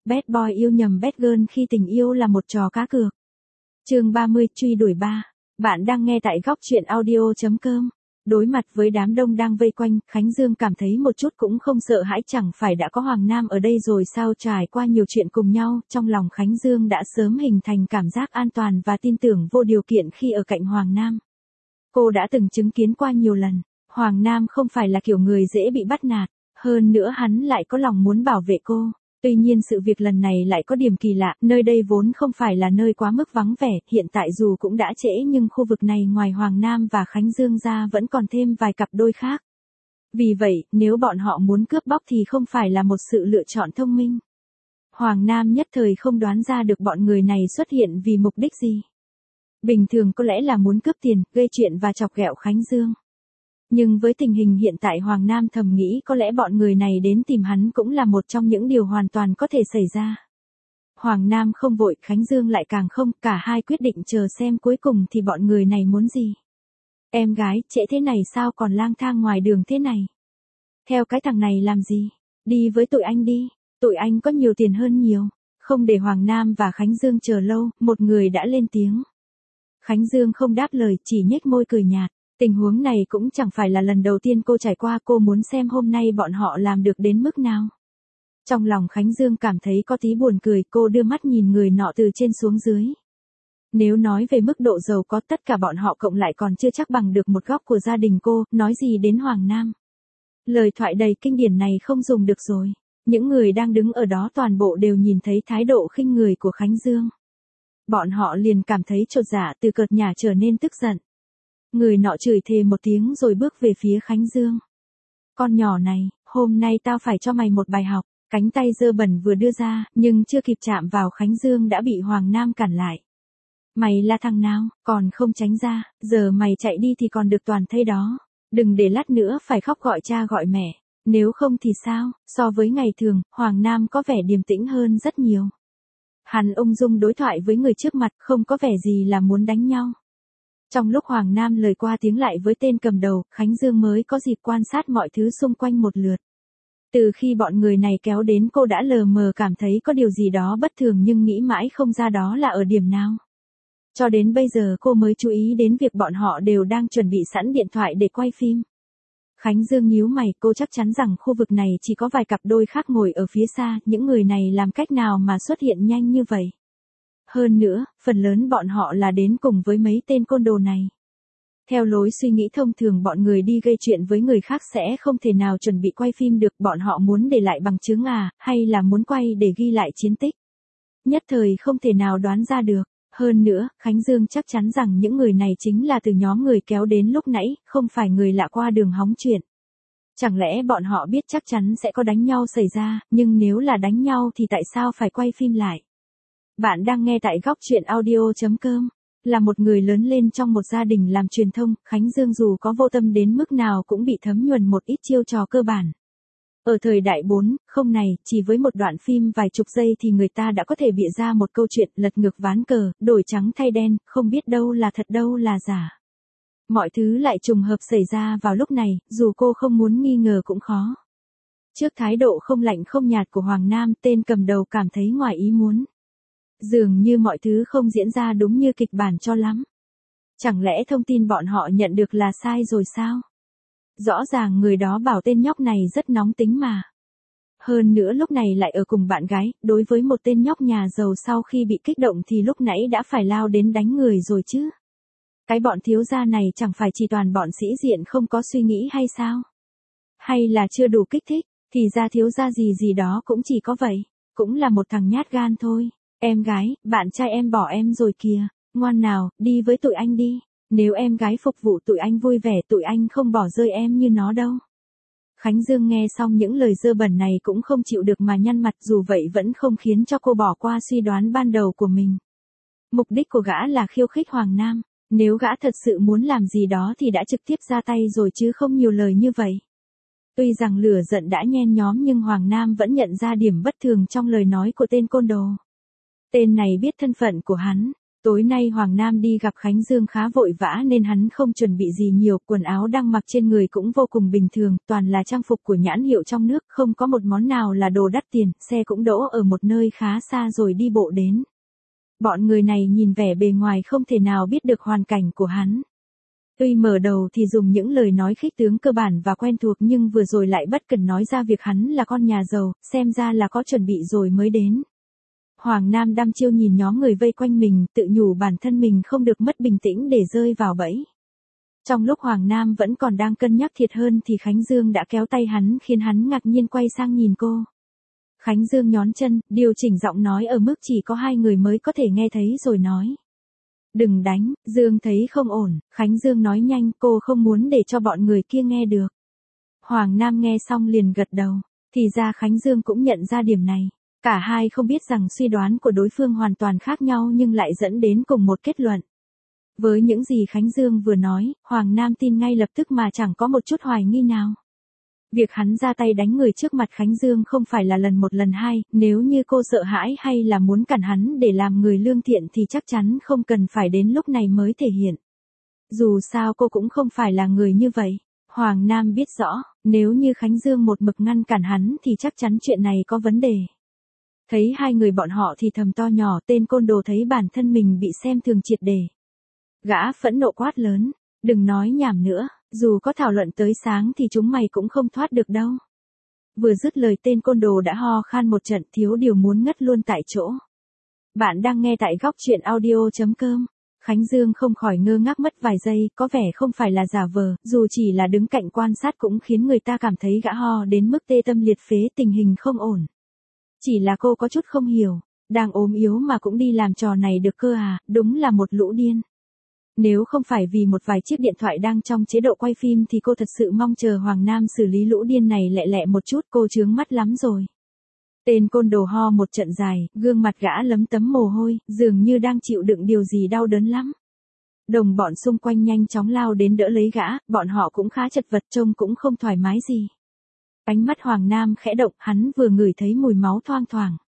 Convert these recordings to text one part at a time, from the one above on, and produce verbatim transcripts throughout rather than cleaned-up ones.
Bad boy yêu nhầm bad girl khi tình yêu là một trò cá cược. Chương ba mươi, truy đuổi ba. Bạn đang nghe tại góc truyện audio chấm com. Đối mặt với đám đông đang vây quanh, Khánh Dương cảm thấy một chút cũng không sợ hãi, chẳng phải đã có Hoàng Nam ở đây rồi sao? Trải qua nhiều chuyện cùng nhau, trong lòng Khánh Dương đã sớm hình thành cảm giác an toàn và tin tưởng vô điều kiện khi ở cạnh Hoàng Nam. Cô đã từng chứng kiến qua nhiều lần, Hoàng Nam không phải là kiểu người dễ bị bắt nạt, hơn nữa hắn lại có lòng muốn bảo vệ cô. Tuy nhiên sự việc lần này lại có điểm kỳ lạ, nơi đây vốn không phải là nơi quá mức vắng vẻ, hiện tại dù cũng đã trễ nhưng khu vực này ngoài Hoàng Nam và Khánh Dương ra vẫn còn thêm vài cặp đôi khác. Vì vậy, nếu bọn họ muốn cướp bóc thì không phải là một sự lựa chọn thông minh. Hoàng Nam nhất thời không đoán ra được bọn người này xuất hiện vì mục đích gì. Bình thường có lẽ là muốn cướp tiền, gây chuyện và chọc ghẹo Khánh Dương. Nhưng với tình hình hiện tại Hoàng Nam thầm nghĩ có lẽ bọn người này đến tìm hắn cũng là một trong những điều hoàn toàn có thể xảy ra. Hoàng Nam không vội, Khánh Dương lại càng không, cả hai quyết định chờ xem cuối cùng thì bọn người này muốn gì. Em gái, trễ thế này sao còn lang thang ngoài đường thế này? Theo cái thằng này làm gì? Đi với tụi anh đi, tụi anh có nhiều tiền hơn nhiều. Không để Hoàng Nam và Khánh Dương chờ lâu, một người đã lên tiếng. Khánh Dương không đáp lời, chỉ nhếch môi cười nhạt. Tình huống này cũng chẳng phải là lần đầu tiên cô trải qua, cô muốn xem hôm nay bọn họ làm được đến mức nào. Trong lòng Khánh Dương cảm thấy có tí buồn cười, cô đưa mắt nhìn người nọ từ trên xuống dưới. Nếu nói về mức độ giàu có, tất cả bọn họ cộng lại còn chưa chắc bằng được một góc của gia đình cô, nói gì đến Hoàng Nam. Lời thoại đầy kinh điển này không dùng được rồi. Những người đang đứng ở đó toàn bộ đều nhìn thấy thái độ khinh người của Khánh Dương. Bọn họ liền cảm thấy chột dạ, từ cợt nhả trở nên tức giận. Người nọ chửi thề một tiếng rồi bước về phía Khánh Dương. Con nhỏ này, hôm nay tao phải cho mày một bài học. Cánh tay dơ bẩn vừa đưa ra, nhưng chưa kịp chạm vào Khánh Dương đã bị Hoàng Nam cản lại. Mày là thằng nào, còn không tránh ra, giờ mày chạy đi thì còn được toàn thây đó. Đừng để lát nữa phải khóc gọi cha gọi mẹ. Nếu không thì sao? So với ngày thường, Hoàng Nam có vẻ điềm tĩnh hơn rất nhiều. Hắn ung dung đối thoại với người trước mặt, không có vẻ gì là muốn đánh nhau. Trong lúc Hoàng Nam lời qua tiếng lại với tên cầm đầu, Khánh Dương mới có dịp quan sát mọi thứ xung quanh một lượt. Từ khi bọn người này kéo đến cô đã lờ mờ cảm thấy có điều gì đó bất thường nhưng nghĩ mãi không ra đó là ở điểm nào. Cho đến bây giờ cô mới chú ý đến việc bọn họ đều đang chuẩn bị sẵn điện thoại để quay phim. Khánh Dương nhíu mày, cô chắc chắn rằng khu vực này chỉ có vài cặp đôi khác ngồi ở phía xa, những người này làm cách nào mà xuất hiện nhanh như vậy. Hơn nữa, phần lớn bọn họ là đến cùng với mấy tên côn đồ này. Theo lối suy nghĩ thông thường bọn người đi gây chuyện với người khác sẽ không thể nào chuẩn bị quay phim được, bọn họ muốn để lại bằng chứng à, hay là muốn quay để ghi lại chiến tích. Nhất thời không thể nào đoán ra được. Hơn nữa, Khánh Dương chắc chắn rằng những người này chính là từ nhóm người kéo đến lúc nãy, không phải người lạ qua đường hóng chuyện. Chẳng lẽ bọn họ biết chắc chắn sẽ có đánh nhau xảy ra, nhưng nếu là đánh nhau thì tại sao phải quay phim lại? Bạn đang nghe tại góc truyện audio chấm com. Là một người lớn lên trong một gia đình làm truyền thông, Khánh Dương dù có vô tâm đến mức nào cũng bị thấm nhuần một ít chiêu trò cơ bản. Ở thời đại bốn không này, chỉ với một đoạn phim vài chục giây thì người ta đã có thể bịa ra một câu chuyện lật ngược ván cờ, đổi trắng thay đen, không biết đâu là thật đâu là giả. Mọi thứ lại trùng hợp xảy ra vào lúc này, dù cô không muốn nghi ngờ cũng khó. Trước thái độ không lạnh không nhạt của Hoàng Nam, tên cầm đầu cảm thấy ngoài ý muốn. Dường như mọi thứ không diễn ra đúng như kịch bản cho lắm. Chẳng lẽ thông tin bọn họ nhận được là sai rồi sao? Rõ ràng người đó bảo tên nhóc này rất nóng tính mà. Hơn nữa lúc này lại ở cùng bạn gái, đối với một tên nhóc nhà giàu sau khi bị kích động thì lúc nãy đã phải lao đến đánh người rồi chứ. Cái bọn thiếu gia này chẳng phải chỉ toàn bọn sĩ diện không có suy nghĩ hay sao? Hay là chưa đủ kích thích, thì ra thiếu gia gì gì đó cũng chỉ có vậy, cũng là một thằng nhát gan thôi. Em gái, bạn trai em bỏ em rồi kìa, ngoan nào, đi với tụi anh đi. Nếu em gái phục vụ tụi anh vui vẻ tụi anh không bỏ rơi em như nó đâu. Khánh Dương nghe xong những lời dơ bẩn này cũng không chịu được mà nhăn mặt, dù vậy vẫn không khiến cho cô bỏ qua suy đoán ban đầu của mình. Mục đích của gã là khiêu khích Hoàng Nam, nếu gã thật sự muốn làm gì đó thì đã trực tiếp ra tay rồi chứ không nhiều lời như vậy. Tuy rằng lửa giận đã nhen nhóm nhưng Hoàng Nam vẫn nhận ra điểm bất thường trong lời nói của tên côn đồ. Tên này biết thân phận của hắn. Tối nay Hoàng Nam đi gặp Khánh Dương khá vội vã nên hắn không chuẩn bị gì nhiều, quần áo đang mặc trên người cũng vô cùng bình thường, toàn là trang phục của nhãn hiệu trong nước, không có một món nào là đồ đắt tiền, xe cũng đỗ ở một nơi khá xa rồi đi bộ đến. Bọn người này nhìn vẻ bề ngoài không thể nào biết được hoàn cảnh của hắn. Tuy mở đầu thì dùng những lời nói khích tướng cơ bản và quen thuộc nhưng vừa rồi lại bất cần nói ra việc hắn là con nhà giàu, xem ra là có chuẩn bị rồi mới đến. Hoàng Nam đăm chiêu nhìn nhóm người vây quanh mình, tự nhủ bản thân mình không được mất bình tĩnh để rơi vào bẫy. Trong lúc Hoàng Nam vẫn còn đang cân nhắc thiệt hơn thì Khánh Dương đã kéo tay hắn khiến hắn ngạc nhiên quay sang nhìn cô. Khánh Dương nhón chân, điều chỉnh giọng nói ở mức chỉ có hai người mới có thể nghe thấy rồi nói. Đừng đánh, Dương thấy không ổn, Khánh Dương nói nhanh, cô không muốn để cho bọn người kia nghe được. Hoàng Nam nghe xong liền gật đầu, thì ra Khánh Dương cũng nhận ra điểm này. Cả hai không biết rằng suy đoán của đối phương hoàn toàn khác nhau nhưng lại dẫn đến cùng một kết luận. Với những gì Khánh Dương vừa nói, Hoàng Nam tin ngay lập tức mà chẳng có một chút hoài nghi nào. Việc hắn ra tay đánh người trước mặt Khánh Dương không phải là lần một lần hai, nếu như cô sợ hãi hay là muốn cản hắn để làm người lương thiện thì chắc chắn không cần phải đến lúc này mới thể hiện. Dù sao cô cũng không phải là người như vậy. Hoàng Nam biết rõ, nếu như Khánh Dương một mực ngăn cản hắn thì chắc chắn chuyện này có vấn đề. Thấy hai người bọn họ thì thầm to nhỏ, tên côn đồ thấy bản thân mình bị xem thường triệt để. Gã phẫn nộ quát lớn, đừng nói nhảm nữa, dù có thảo luận tới sáng thì chúng mày cũng không thoát được đâu. Vừa dứt lời tên côn đồ đã ho khan một trận, thiếu điều muốn ngất luôn tại chỗ. Bạn đang nghe tại góc truyện audio chấm com. Khánh Dương không khỏi ngơ ngác mất vài giây, có vẻ không phải là giả vờ, dù chỉ là đứng cạnh quan sát cũng khiến người ta cảm thấy gã ho đến mức tê tâm liệt phế, tình hình không ổn. Chỉ là cô có chút không hiểu, đang ốm yếu mà cũng đi làm trò này được cơ à, đúng là một lũ điên. Nếu không phải vì một vài chiếc điện thoại đang trong chế độ quay phim thì cô thật sự mong chờ Hoàng Nam xử lý lũ điên này lẹ lẹ một chút, cô chướng mắt lắm rồi. Tên côn đồ ho một trận dài, gương mặt gã lấm tấm mồ hôi, dường như đang chịu đựng điều gì đau đớn lắm. Đồng bọn xung quanh nhanh chóng lao đến đỡ lấy gã, bọn họ cũng khá chật vật, trông cũng không thoải mái gì. Ánh mắt Hoàng Nam khẽ động, hắn vừa ngửi thấy mùi máu thoang thoảng.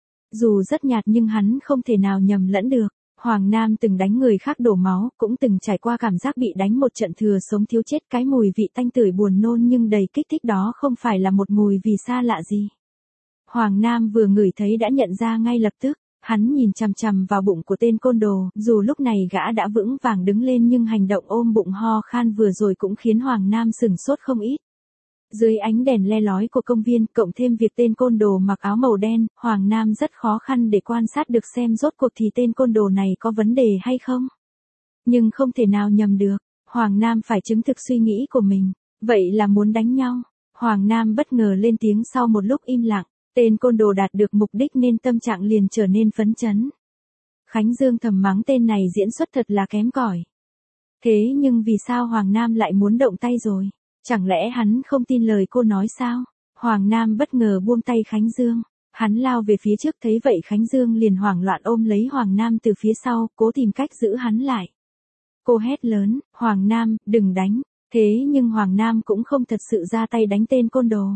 Dù rất nhạt nhưng hắn không thể nào nhầm lẫn được. Hoàng Nam từng đánh người khác đổ máu, cũng từng trải qua cảm giác bị đánh một trận thừa sống thiếu chết, cái mùi vị tanh tưởi buồn nôn nhưng đầy kích thích đó không phải là một mùi vị xa lạ gì. Hoàng Nam vừa ngửi thấy đã nhận ra ngay lập tức, hắn nhìn chằm chằm vào bụng của tên côn đồ, dù lúc này gã đã vững vàng đứng lên nhưng hành động ôm bụng ho khan vừa rồi cũng khiến Hoàng Nam sửng sốt không ít. Dưới ánh đèn le lói của công viên, cộng thêm việc tên côn đồ mặc áo màu đen, Hoàng Nam rất khó khăn để quan sát được xem rốt cuộc thì tên côn đồ này có vấn đề hay không. Nhưng không thể nào nhầm được, Hoàng Nam phải chứng thực suy nghĩ của mình, vậy là muốn đánh nhau. Hoàng Nam bất ngờ lên tiếng sau một lúc im lặng, tên côn đồ đạt được mục đích nên tâm trạng liền trở nên phấn chấn. Khánh Dương thầm mắng tên này diễn xuất thật là kém cỏi. Thế nhưng vì sao Hoàng Nam lại muốn động tay rồi? Chẳng lẽ hắn không tin lời cô nói sao? Hoàng Nam bất ngờ buông tay Khánh Dương. Hắn lao về phía trước, thấy vậy Khánh Dương liền hoảng loạn ôm lấy Hoàng Nam từ phía sau, cố tìm cách giữ hắn lại. Cô hét lớn, Hoàng Nam, đừng đánh. Thế nhưng Hoàng Nam cũng không thật sự ra tay đánh tên côn đồ.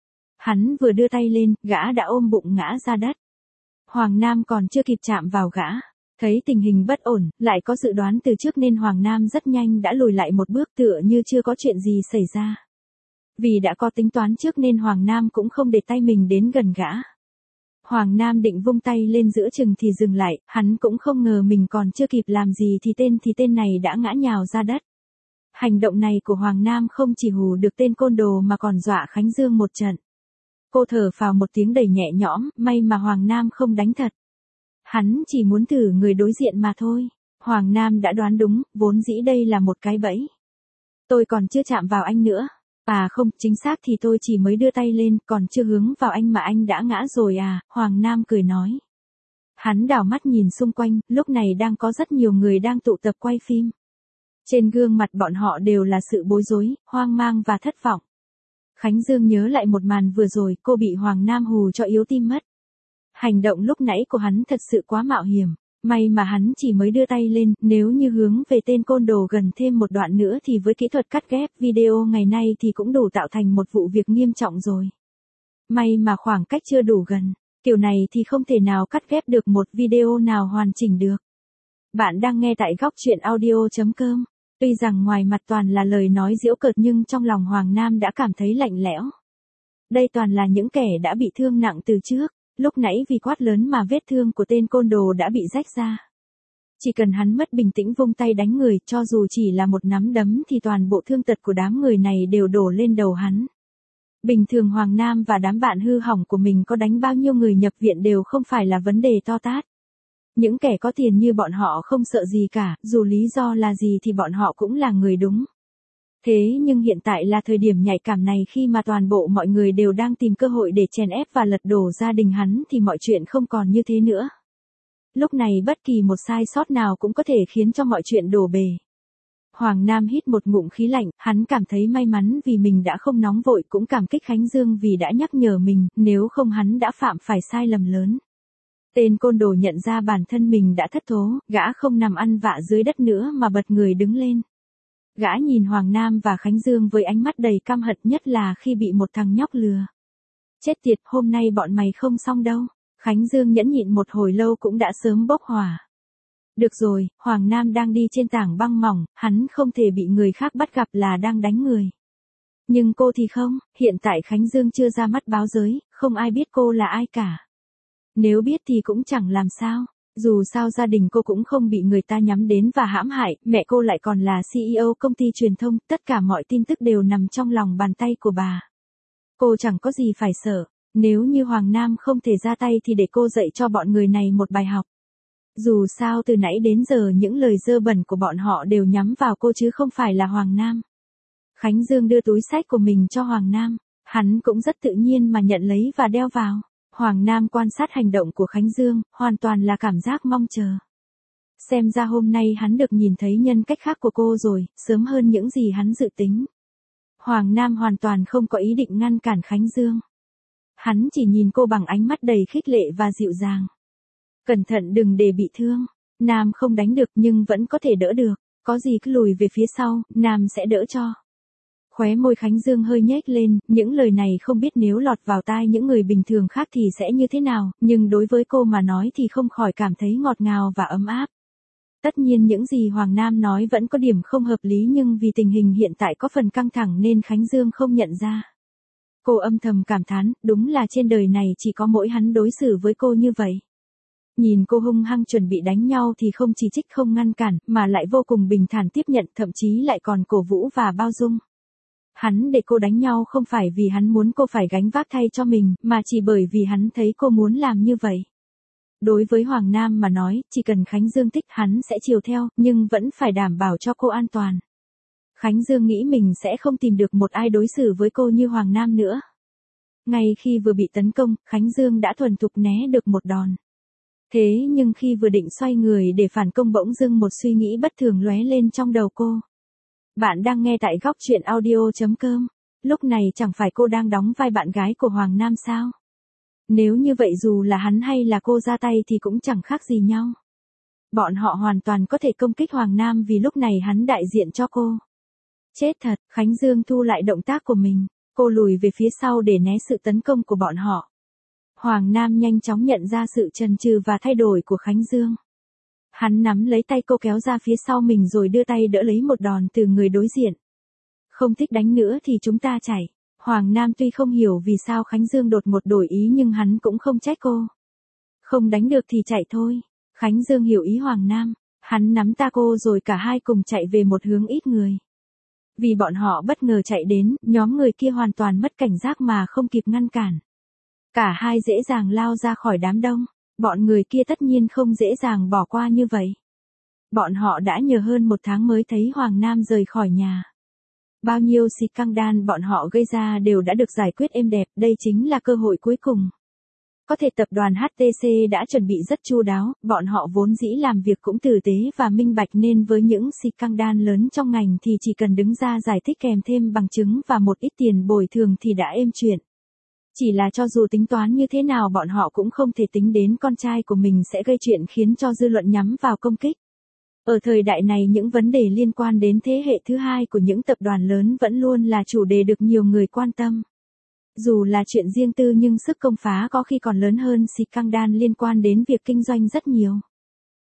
Hắn vừa đưa tay lên, gã đã ôm bụng ngã ra đất. Hoàng Nam còn chưa kịp chạm vào gã. Thấy tình hình bất ổn, lại có dự đoán từ trước nên Hoàng Nam rất nhanh đã lùi lại một bước tựa như chưa có chuyện gì xảy ra. Vì đã có tính toán trước nên Hoàng Nam cũng không để tay mình đến gần gã. Hoàng Nam định vung tay lên giữa chừng thì dừng lại, hắn cũng không ngờ mình còn chưa kịp làm gì thì tên thì tên này đã ngã nhào ra đất. Hành động này của Hoàng Nam không chỉ hù được tên côn đồ mà còn dọa Khánh Dương một trận. Cô thở phào một tiếng đầy nhẹ nhõm, may mà Hoàng Nam không đánh thật. Hắn chỉ muốn thử người đối diện mà thôi. Hoàng Nam đã đoán đúng, vốn dĩ đây là một cái bẫy. Tôi còn chưa chạm vào anh nữa. À không, chính xác thì tôi chỉ mới đưa tay lên, còn chưa hướng vào anh mà anh đã ngã rồi à, Hoàng Nam cười nói. Hắn đảo mắt nhìn xung quanh, lúc này đang có rất nhiều người đang tụ tập quay phim. Trên gương mặt bọn họ đều là sự bối rối, hoang mang và thất vọng. Khánh Dương nhớ lại một màn vừa rồi, cô bị Hoàng Nam hù cho yếu tim mất. Hành động lúc nãy của hắn thật sự quá mạo hiểm, may mà hắn chỉ mới đưa tay lên, nếu như hướng về tên côn đồ gần thêm một đoạn nữa thì với kỹ thuật cắt ghép video ngày nay thì cũng đủ tạo thành một vụ việc nghiêm trọng rồi. May mà khoảng cách chưa đủ gần, kiểu này thì không thể nào cắt ghép được một video nào hoàn chỉnh được. Bạn đang nghe tại góc chuyện audio chấm com. Tuy rằng ngoài mặt toàn là lời nói giễu cợt nhưng trong lòng Hoàng Nam đã cảm thấy lạnh lẽo. Đây toàn là những kẻ đã bị thương nặng từ trước, lúc nãy vì quát lớn mà vết thương của tên côn đồ đã bị rách ra. Chỉ cần hắn mất bình tĩnh vung tay đánh người, cho dù chỉ là một nắm đấm thì toàn bộ thương tật của đám người này đều đổ lên đầu hắn. Bình thường Hoàng Nam và đám bạn hư hỏng của mình có đánh bao nhiêu người nhập viện đều không phải là vấn đề to tát. Những kẻ có tiền như bọn họ không sợ gì cả, dù lý do là gì thì bọn họ cũng là người đúng. Thế nhưng hiện tại là thời điểm nhạy cảm này, khi mà toàn bộ mọi người đều đang tìm cơ hội để chèn ép và lật đổ gia đình hắn thì mọi chuyện không còn như thế nữa. Lúc này bất kỳ một sai sót nào cũng có thể khiến cho mọi chuyện đổ bể. Hoàng Nam hít một ngụm khí lạnh, hắn cảm thấy may mắn vì mình đã không nóng vội, cũng cảm kích Khánh Dương vì đã nhắc nhở mình, nếu không hắn đã phạm phải sai lầm lớn. Tên côn đồ nhận ra bản thân mình đã thất thố, gã không nằm ăn vạ dưới đất nữa mà bật người đứng lên. Gã nhìn Hoàng Nam và Khánh Dương với ánh mắt đầy căm hận, nhất là khi bị một thằng nhóc lừa. Chết tiệt, hôm nay bọn mày không xong đâu. Khánh Dương nhẫn nhịn một hồi lâu cũng đã sớm bốc hỏa. Được rồi, Hoàng Nam đang đi trên tảng băng mỏng, hắn không thể bị người khác bắt gặp là đang đánh người. Nhưng cô thì không, hiện tại Khánh Dương chưa ra mắt báo giới, không ai biết cô là ai cả. Nếu biết thì cũng chẳng làm sao, dù sao gia đình cô cũng không bị người ta nhắm đến và hãm hại, mẹ cô lại còn là xê e ô công ty truyền thông, tất cả mọi tin tức đều nằm trong lòng bàn tay của bà. Cô chẳng có gì phải sợ, nếu như Hoàng Nam không thể ra tay thì để cô dạy cho bọn người này một bài học. Dù sao từ nãy đến giờ những lời dơ bẩn của bọn họ đều nhắm vào cô chứ không phải là Hoàng Nam. Khánh Dương đưa túi xách của mình cho Hoàng Nam, hắn cũng rất tự nhiên mà nhận lấy và đeo vào. Hoàng Nam quan sát hành động của Khánh Dương, hoàn toàn là cảm giác mong chờ. Xem ra hôm nay hắn được nhìn thấy nhân cách khác của cô rồi, sớm hơn những gì hắn dự tính. Hoàng Nam hoàn toàn không có ý định ngăn cản Khánh Dương. Hắn chỉ nhìn cô bằng ánh mắt đầy khích lệ và dịu dàng. Cẩn thận đừng để bị thương. Nam không đánh được nhưng vẫn có thể đỡ được. Có gì cứ lùi về phía sau, Nam sẽ đỡ cho. Khóe môi Khánh Dương hơi nhếch lên, những lời này không biết nếu lọt vào tai những người bình thường khác thì sẽ như thế nào, nhưng đối với cô mà nói thì không khỏi cảm thấy ngọt ngào và ấm áp. Tất nhiên những gì Hoàng Nam nói vẫn có điểm không hợp lý, nhưng vì tình hình hiện tại có phần căng thẳng nên Khánh Dương không nhận ra. Cô âm thầm cảm thán, đúng là trên đời này chỉ có mỗi hắn đối xử với cô như vậy. Nhìn cô hung hăng chuẩn bị đánh nhau thì không chỉ trích không ngăn cản, mà lại vô cùng bình thản tiếp nhận, thậm chí lại còn cổ vũ và bao dung. Hắn để cô đánh nhau không phải vì hắn muốn cô phải gánh vác thay cho mình, mà chỉ bởi vì hắn thấy cô muốn làm như vậy. Đối với Hoàng Nam mà nói, chỉ cần Khánh Dương thích hắn sẽ chiều theo, nhưng vẫn phải đảm bảo cho cô an toàn. Khánh Dương nghĩ mình sẽ không tìm được một ai đối xử với cô như Hoàng Nam nữa. Ngay khi vừa bị tấn công, Khánh Dương đã thuần thục né được một đòn. Thế nhưng khi vừa định xoay người để phản công bỗng dưng một suy nghĩ bất thường lóe lên trong đầu cô. Bạn đang nghe tại góc chuyện audio chấm com. Lúc này chẳng phải cô đang đóng vai bạn gái của Hoàng Nam sao? Nếu như vậy dù là hắn hay là cô ra tay thì cũng chẳng khác gì nhau. Bọn họ hoàn toàn có thể công kích Hoàng Nam vì lúc này hắn đại diện cho cô. Chết thật, Khánh Dương thu lại động tác của mình. Cô lùi về phía sau để né sự tấn công của bọn họ. Hoàng Nam nhanh chóng nhận ra sự chần chừ và thay đổi của Khánh Dương. Hắn nắm lấy tay cô kéo ra phía sau mình rồi đưa tay đỡ lấy một đòn từ người đối diện. Không thích đánh nữa thì chúng ta chạy. Hoàng Nam tuy không hiểu vì sao Khánh Dương đột ngột đổi ý nhưng hắn cũng không trách cô. Không đánh được thì chạy thôi. Khánh Dương hiểu ý Hoàng Nam. Hắn nắm tay cô rồi cả hai cùng chạy về một hướng ít người. Vì bọn họ bất ngờ chạy đến, nhóm người kia hoàn toàn mất cảnh giác mà không kịp ngăn cản. Cả hai dễ dàng lao ra khỏi đám đông. Bọn người kia tất nhiên không dễ dàng bỏ qua như vậy. Bọn họ đã nhờ hơn một tháng mới thấy Hoàng Nam rời khỏi nhà. Bao nhiêu scandal bọn họ gây ra đều đã được giải quyết êm đẹp, đây chính là cơ hội cuối cùng. Có thể tập đoàn hát tê xê đã chuẩn bị rất chu đáo, bọn họ vốn dĩ làm việc cũng tử tế và minh bạch nên với những scandal lớn trong ngành thì chỉ cần đứng ra giải thích kèm thêm bằng chứng và một ít tiền bồi thường thì đã êm chuyện. Chỉ là cho dù tính toán như thế nào bọn họ cũng không thể tính đến con trai của mình sẽ gây chuyện khiến cho dư luận nhắm vào công kích. Ở thời đại này những vấn đề liên quan đến thế hệ thứ hai của những tập đoàn lớn vẫn luôn là chủ đề được nhiều người quan tâm. Dù là chuyện riêng tư nhưng sức công phá có khi còn lớn hơn scandal liên quan đến việc kinh doanh rất nhiều.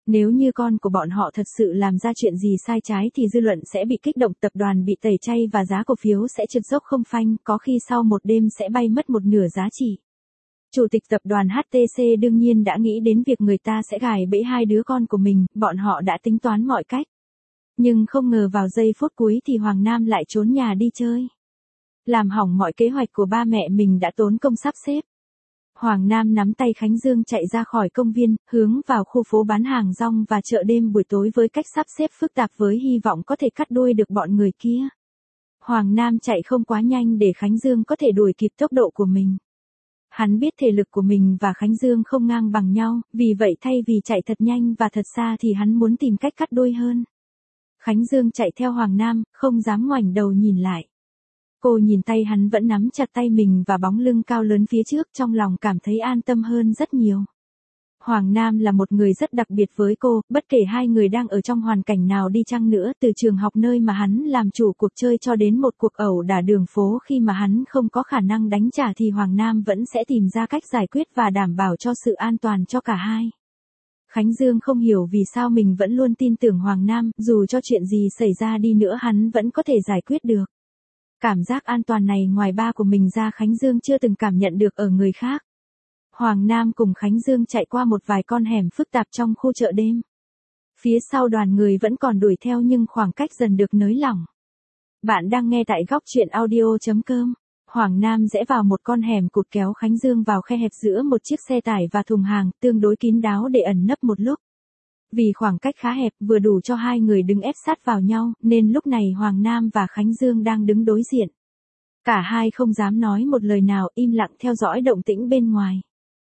Nếu như con của bọn họ thật sự làm ra chuyện gì sai trái thì dư luận sẽ bị kích động, tập đoàn bị tẩy chay và giá cổ phiếu sẽ trượt dốc không phanh, có khi sau một đêm sẽ bay mất một nửa giá trị. Chủ tịch tập đoàn hát tê xê đương nhiên đã nghĩ đến việc người ta sẽ gài bẫy hai đứa con của mình, bọn họ đã tính toán mọi cách. Nhưng không ngờ vào giây phút cuối thì Hoàng Nam lại trốn nhà đi chơi. Làm hỏng mọi kế hoạch của ba mẹ mình đã tốn công sắp xếp. Hoàng Nam nắm tay Khánh Dương chạy ra khỏi công viên, hướng vào khu phố bán hàng rong và chợ đêm buổi tối với cách sắp xếp phức tạp với hy vọng có thể cắt đuôi được bọn người kia. Hoàng Nam chạy không quá nhanh để Khánh Dương có thể đuổi kịp tốc độ của mình. Hắn biết thể lực của mình và Khánh Dương không ngang bằng nhau, vì vậy thay vì chạy thật nhanh và thật xa thì hắn muốn tìm cách cắt đuôi hơn. Khánh Dương chạy theo Hoàng Nam, không dám ngoảnh đầu nhìn lại. Cô nhìn tay hắn vẫn nắm chặt tay mình và bóng lưng cao lớn phía trước, trong lòng cảm thấy an tâm hơn rất nhiều. Hoàng Nam là một người rất đặc biệt với cô, bất kể hai người đang ở trong hoàn cảnh nào đi chăng nữa, từ trường học nơi mà hắn làm chủ cuộc chơi cho đến một cuộc ẩu đả đường phố khi mà hắn không có khả năng đánh trả thì Hoàng Nam vẫn sẽ tìm ra cách giải quyết và đảm bảo cho sự an toàn cho cả hai. Khánh Dương không hiểu vì sao mình vẫn luôn tin tưởng Hoàng Nam, dù cho chuyện gì xảy ra đi nữa hắn vẫn có thể giải quyết được. Cảm giác an toàn này ngoài ba của mình ra Khánh Dương chưa từng cảm nhận được ở người khác. Hoàng Nam cùng Khánh Dương chạy qua một vài con hẻm phức tạp trong khu chợ đêm. Phía sau đoàn người vẫn còn đuổi theo nhưng khoảng cách dần được nới lỏng. Bạn đang nghe tại góc truyện audio chấm com. Hoàng Nam rẽ vào một con hẻm cụt kéo Khánh Dương vào khe hẹp giữa một chiếc xe tải và thùng hàng, tương đối kín đáo để ẩn nấp một lúc. Vì khoảng cách khá hẹp vừa đủ cho hai người đứng ép sát vào nhau, nên lúc này Hoàng Nam và Khánh Dương đang đứng đối diện. Cả hai không dám nói một lời nào, im lặng theo dõi động tĩnh bên ngoài.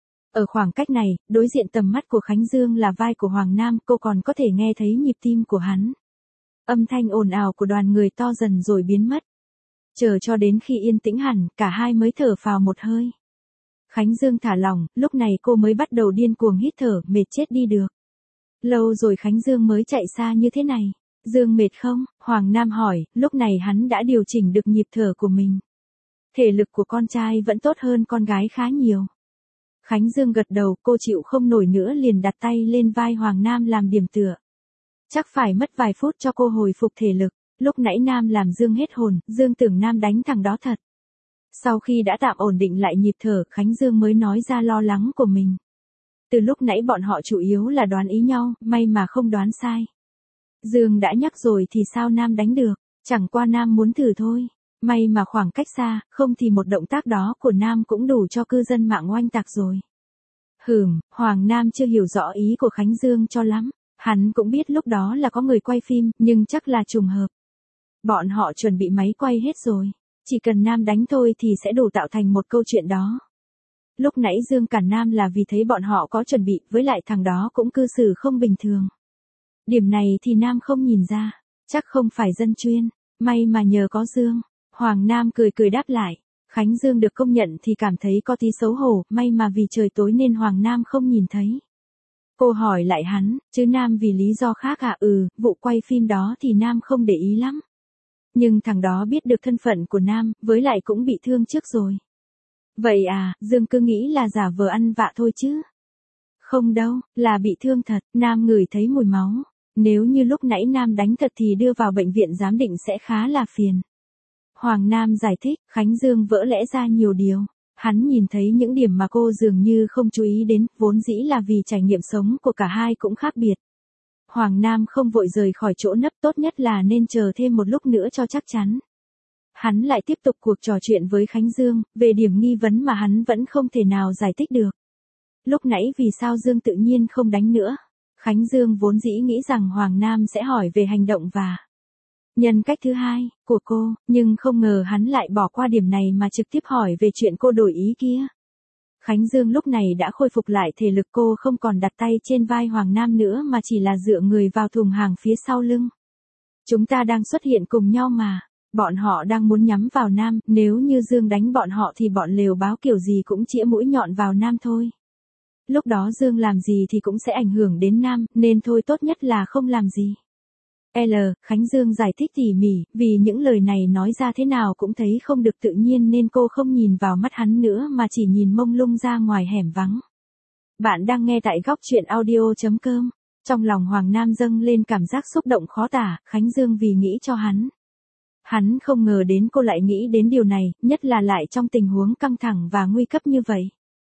Ở khoảng cách này, đối diện tầm mắt của Khánh Dương là vai của Hoàng Nam, cô còn có thể nghe thấy nhịp tim của hắn. Âm thanh ồn ào của đoàn người to dần rồi biến mất. Chờ cho đến khi yên tĩnh hẳn, cả hai mới thở phào một hơi. Khánh Dương thả lỏng, lúc này cô mới bắt đầu điên cuồng hít thở, mệt chết đi được. Lâu rồi Khánh Dương mới chạy xa như thế này. Dương mệt không? Hoàng Nam hỏi, lúc này hắn đã điều chỉnh được nhịp thở của mình. Thể lực của con trai vẫn tốt hơn con gái khá nhiều. Khánh Dương gật đầu, cô chịu không nổi nữa liền đặt tay lên vai Hoàng Nam làm điểm tựa. Chắc phải mất vài phút cho cô hồi phục thể lực. Lúc nãy Nam làm Dương hết hồn, Dương tưởng Nam đánh thằng đó thật. Sau khi đã tạm ổn định lại nhịp thở, Khánh Dương mới nói ra lo lắng của mình. Từ lúc nãy bọn họ chủ yếu là đoán ý nhau, may mà không đoán sai. Dương đã nhắc rồi thì sao Nam đánh được, chẳng qua Nam muốn thử thôi. May mà khoảng cách xa, không thì một động tác đó của Nam cũng đủ cho cư dân mạng oanh tạc rồi. Hừm, Hoàng Nam chưa hiểu rõ ý của Khánh Dương cho lắm. Hắn cũng biết lúc đó là có người quay phim, nhưng chắc là trùng hợp. Bọn họ chuẩn bị máy quay hết rồi. Chỉ cần Nam đánh thôi thì sẽ đủ tạo thành một câu chuyện đó. Lúc nãy Dương cản Nam là vì thấy bọn họ có chuẩn bị, với lại thằng đó cũng cư xử không bình thường. Điểm này thì Nam không nhìn ra, chắc không phải dân chuyên, may mà nhờ có Dương. Hoàng Nam cười cười đáp lại. Khánh Dương được công nhận thì cảm thấy có tí xấu hổ, may mà vì trời tối nên Hoàng Nam không nhìn thấy. Cô hỏi lại hắn, chứ Nam vì lý do khác à? Ừ, vụ quay phim đó thì Nam không để ý lắm. Nhưng thằng đó biết được thân phận của Nam, với lại cũng bị thương trước rồi. Vậy à, Dương cứ nghĩ là giả vờ ăn vạ thôi chứ. Không đâu, là bị thương thật, Nam ngửi thấy mùi máu. Nếu như lúc nãy Nam đánh thật thì đưa vào bệnh viện giám định sẽ khá là phiền. Hoàng Nam giải thích, Khánh Dương vỡ lẽ ra nhiều điều. Hắn nhìn thấy những điểm mà cô dường như không chú ý đến, vốn dĩ là vì trải nghiệm sống của cả hai cũng khác biệt. Hoàng Nam không vội rời khỏi chỗ nấp, tốt nhất là nên chờ thêm một lúc nữa cho chắc chắn. Hắn lại tiếp tục cuộc trò chuyện với Khánh Dương, về điểm nghi vấn mà hắn vẫn không thể nào giải thích được. Lúc nãy vì sao Dương tự nhiên không đánh nữa? Khánh Dương vốn dĩ nghĩ rằng Hoàng Nam sẽ hỏi về hành động và nhân cách thứ hai của cô, nhưng không ngờ hắn lại bỏ qua điểm này mà trực tiếp hỏi về chuyện cô đổi ý kia. Khánh Dương lúc này đã khôi phục lại thể lực, cô không còn đặt tay trên vai Hoàng Nam nữa mà chỉ là dựa người vào thùng hàng phía sau lưng. Chúng ta đang xuất hiện cùng nhau mà, bọn họ đang muốn nhắm vào Nam, nếu như Dương đánh bọn họ thì bọn lều báo kiểu gì cũng chĩa mũi nhọn vào Nam thôi. Lúc đó Dương làm gì thì cũng sẽ ảnh hưởng đến Nam, nên thôi tốt nhất là không làm gì. L. Khánh Dương giải thích tỉ mỉ, vì những lời này nói ra thế nào cũng thấy không được tự nhiên nên cô không nhìn vào mắt hắn nữa mà chỉ nhìn mông lung ra ngoài hẻm vắng. Bạn đang nghe tại góc truyện audio chấm com. Trong lòng Hoàng Nam dâng lên cảm giác xúc động khó tả, Khánh Dương vì nghĩ cho hắn. Hắn không ngờ đến cô lại nghĩ đến điều này, nhất là lại trong tình huống căng thẳng và nguy cấp như vậy.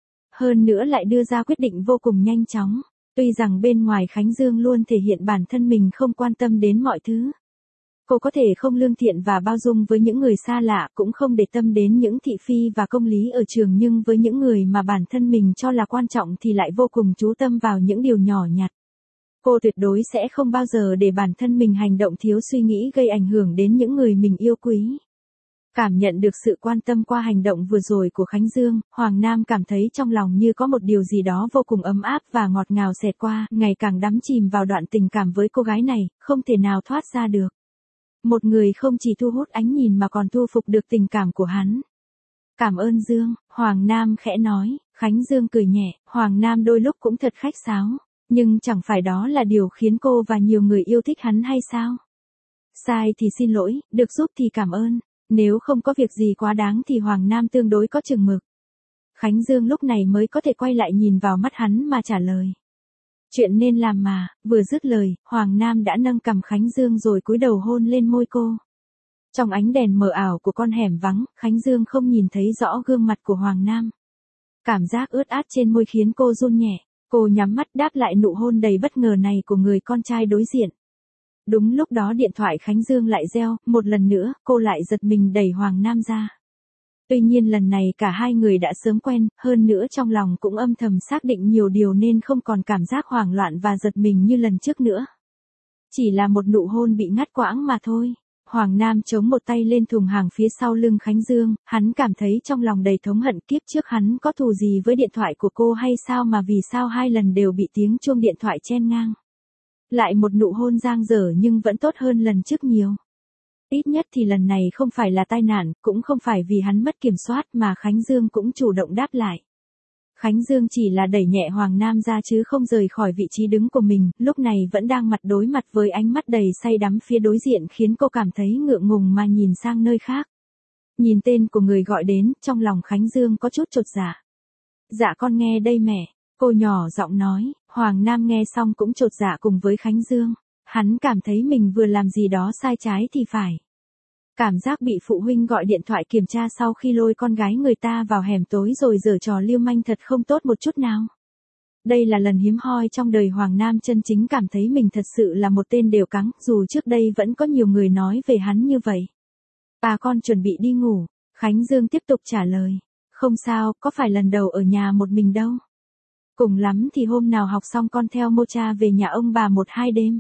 Hơn nữa lại đưa ra quyết định vô cùng nhanh chóng. Tuy rằng bên ngoài Khánh Dương luôn thể hiện bản thân mình không quan tâm đến mọi thứ. Cô có thể không lương thiện và bao dung với những người xa lạ, cũng không để tâm đến những thị phi và công lý ở trường, nhưng với những người mà bản thân mình cho là quan trọng thì lại vô cùng chú tâm vào những điều nhỏ nhặt. Cô tuyệt đối sẽ không bao giờ để bản thân mình hành động thiếu suy nghĩ gây ảnh hưởng đến những người mình yêu quý. Cảm nhận được sự quan tâm qua hành động vừa rồi của Khánh Dương, Hoàng Nam cảm thấy trong lòng như có một điều gì đó vô cùng ấm áp và ngọt ngào xẹt qua, ngày càng đắm chìm vào đoạn tình cảm với cô gái này, không thể nào thoát ra được. Một người không chỉ thu hút ánh nhìn mà còn thu phục được tình cảm của hắn. Cảm ơn Dương, Hoàng Nam khẽ nói. Khánh Dương cười nhẹ, Hoàng Nam đôi lúc cũng thật khách sáo, nhưng chẳng phải đó là điều khiến cô và nhiều người yêu thích hắn hay sao? Sai thì xin lỗi, được giúp thì cảm ơn, nếu không có việc gì quá đáng thì Hoàng Nam tương đối có chừng mực. Khánh Dương lúc này mới có thể quay lại nhìn vào mắt hắn mà trả lời. Chuyện nên làm mà, vừa dứt lời, Hoàng Nam đã nâng cằm Khánh Dương rồi cúi đầu hôn lên môi cô. Trong ánh đèn mờ ảo của con hẻm vắng, Khánh Dương không nhìn thấy rõ gương mặt của Hoàng Nam. Cảm giác ướt át trên môi khiến cô run nhẹ, cô nhắm mắt đáp lại nụ hôn đầy bất ngờ này của người con trai đối diện. Đúng lúc đó điện thoại Khánh Dương lại reo, một lần nữa, cô lại giật mình đẩy Hoàng Nam ra. Tuy nhiên lần này cả hai người đã sớm quen, hơn nữa trong lòng cũng âm thầm xác định nhiều điều nên không còn cảm giác hoảng loạn và giật mình như lần trước nữa. Chỉ là một nụ hôn bị ngắt quãng mà thôi. Hoàng Nam chống một tay lên thùng hàng phía sau lưng Khánh Dương, hắn cảm thấy trong lòng đầy thống hận, kiếp trước hắn có thù gì với điện thoại của cô hay sao mà vì sao hai lần đều bị tiếng chuông điện thoại chen ngang. Lại một nụ hôn dang dở nhưng vẫn tốt hơn lần trước nhiều. Ít nhất thì lần này không phải là tai nạn, cũng không phải vì hắn mất kiểm soát mà Khánh Dương cũng chủ động đáp lại. Khánh Dương chỉ là đẩy nhẹ Hoàng Nam ra chứ không rời khỏi vị trí đứng của mình, lúc này vẫn đang mặt đối mặt với ánh mắt đầy say đắm phía đối diện khiến cô cảm thấy ngượng ngùng mà nhìn sang nơi khác. Nhìn tên của người gọi đến, trong lòng Khánh Dương có chút chột dạ. Dạ con nghe đây mẹ, cô nhỏ giọng nói. Hoàng Nam nghe xong cũng chột dạ cùng với Khánh Dương. Hắn cảm thấy mình vừa làm gì đó sai trái thì phải. Cảm giác bị phụ huynh gọi điện thoại kiểm tra sau khi lôi con gái người ta vào hẻm tối rồi giở trò lưu manh thật không tốt một chút nào. Đây là lần hiếm hoi trong đời Hoàng Nam chân chính cảm thấy mình thật sự là một tên đều cắng, dù trước đây vẫn có nhiều người nói về hắn như vậy. Bà con chuẩn bị đi ngủ, Khánh Dương tiếp tục trả lời. Không sao, có phải lần đầu ở nhà một mình đâu. Cùng lắm thì hôm nào học xong con theo Mocha về nhà ông bà một hai đêm.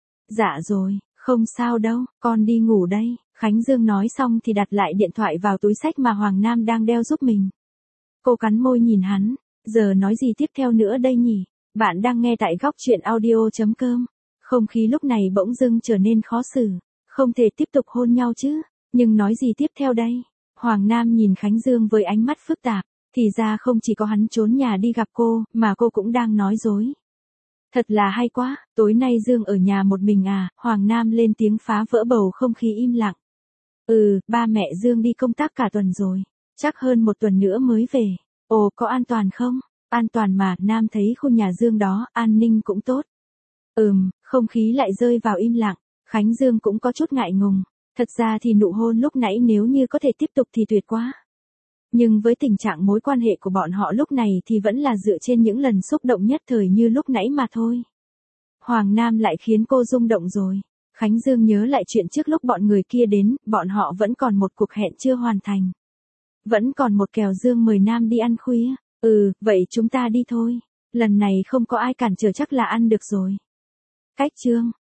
Dạ rồi, không sao đâu, con đi ngủ đây. Khánh Dương nói xong thì đặt lại điện thoại vào túi xách mà Hoàng Nam đang đeo giúp mình. Cô cắn môi nhìn hắn, giờ nói gì tiếp theo nữa đây nhỉ? Bạn đang nghe tại góc truyện audio chấm com. Không khí lúc này bỗng dưng trở nên khó xử, không thể tiếp tục hôn nhau chứ, nhưng nói gì tiếp theo đây? Hoàng Nam nhìn Khánh Dương với ánh mắt phức tạp, thì ra không chỉ có hắn trốn nhà đi gặp cô, mà cô cũng đang nói dối. Thật là hay quá, tối nay Dương ở nhà một mình à? Hoàng Nam lên tiếng phá vỡ bầu không khí im lặng. Ừ, ba mẹ Dương đi công tác cả tuần rồi, chắc hơn một tuần nữa mới về. Ồ, có an toàn không? An toàn mà, Nam thấy khu nhà Dương đó, an ninh cũng tốt. Ừm, không khí lại rơi vào im lặng, Khánh Dương cũng có chút ngại ngùng. Thật ra thì nụ hôn lúc nãy nếu như có thể tiếp tục thì tuyệt quá. Nhưng với tình trạng mối quan hệ của bọn họ lúc này thì vẫn là dựa trên những lần xúc động nhất thời như lúc nãy mà thôi. Hoàng Nam lại khiến cô rung động rồi. Khánh Dương nhớ lại chuyện trước lúc bọn người kia đến, bọn họ vẫn còn một cuộc hẹn chưa hoàn thành. Vẫn còn một kèo Dương mời Nam đi ăn khuya. Ừ, vậy chúng ta đi thôi. Lần này không có ai cản trở chắc là ăn được rồi. Cách chương.